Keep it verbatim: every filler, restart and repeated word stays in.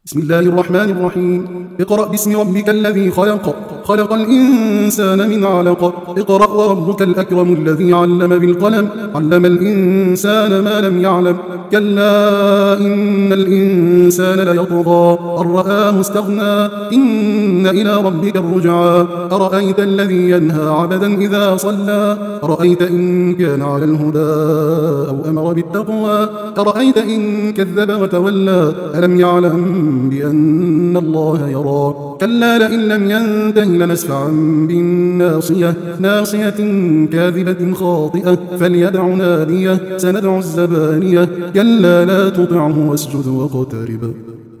بسم الله الرحمن الرحيم. اقرأ باسم ربك الذي خلق خلق الإنسان من علق. اقرأ وربك الأكرم الذي علم بالقلم علم الإنسان ما لم يعلم. كلا إن الإنسان ليطغى أن رآه استغنى إن إلى ربك الرجعى. أرأيت الذي ينهى عبدا إذا صلى أرأيت إن كان على الهدى أو أمر بالتقوى أرأيت إن كذب وتولى ألم يعلم بأن الله يرى. كلا لئن لم ينته لنسفعا بالناصية ناصية كاذبة خاطئة فليدع ناديه سندع الزبانية. كلا لا تطعه واسجد واقترب.